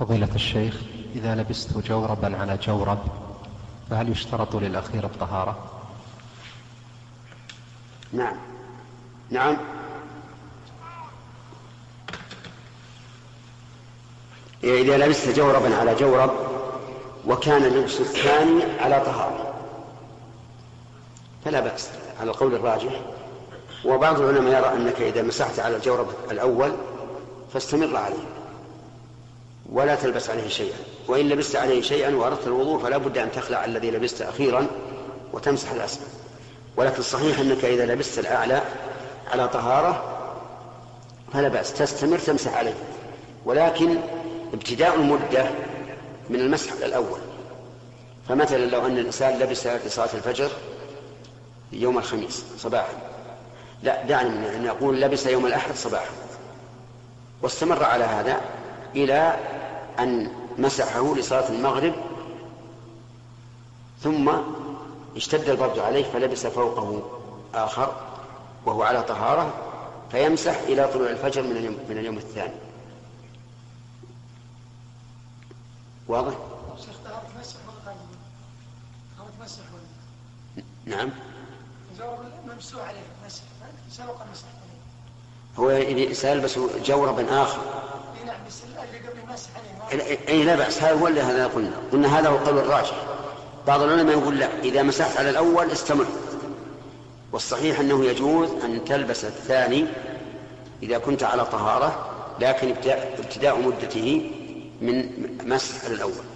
فضيلة الشيخ، إذا لبست جوربا على جورب فهل يشترط للأخير الطهارة؟ نعم. إذا لبست جوربا على جورب وكان اللبس الثاني على طهارة فلا بأس على القول الراجح. وبعض العلماء يرى أنك إذا مسحت على الجورب الأول فاستمر عليه ولا تلبس عليه شيئا، وإن لبست عليه شيئا وأردت الوضوء فلا بد أن تخلع الذي لبست أخيرا وتمسح الأسفل. ولكن الصحيح أنك إذا لبست الأعلى على طهارة فلا بأس تستمر تمسح عليه، ولكن ابتداء المدة من المسح الأول. فمثلا لو أن الإنسان لبس لصلاة الفجر يوم الخميس صباحا، لا دعني من أن يقول لبس يوم الأحد صباحا واستمر على هذا إلى أن مسحه لصلاة المغرب، ثم اشتد البرد عليه فلبس فوقه آخر وهو على طهارة فيمسح إلى طلوع الفجر من اليوم الثاني. واضح؟ نعم. هو سيلبس جوربا آخر. أي لا بأس، هذا هو اللي هذا قلنا هذا هو القول الراجح. بعض العلماء يقول لا، إذا مسحت على الأول استمر، والصحيح أنه يجوز أن تلبس الثاني إذا كنت على طهارة، لكن ابتداء مدته من مسح على الأول.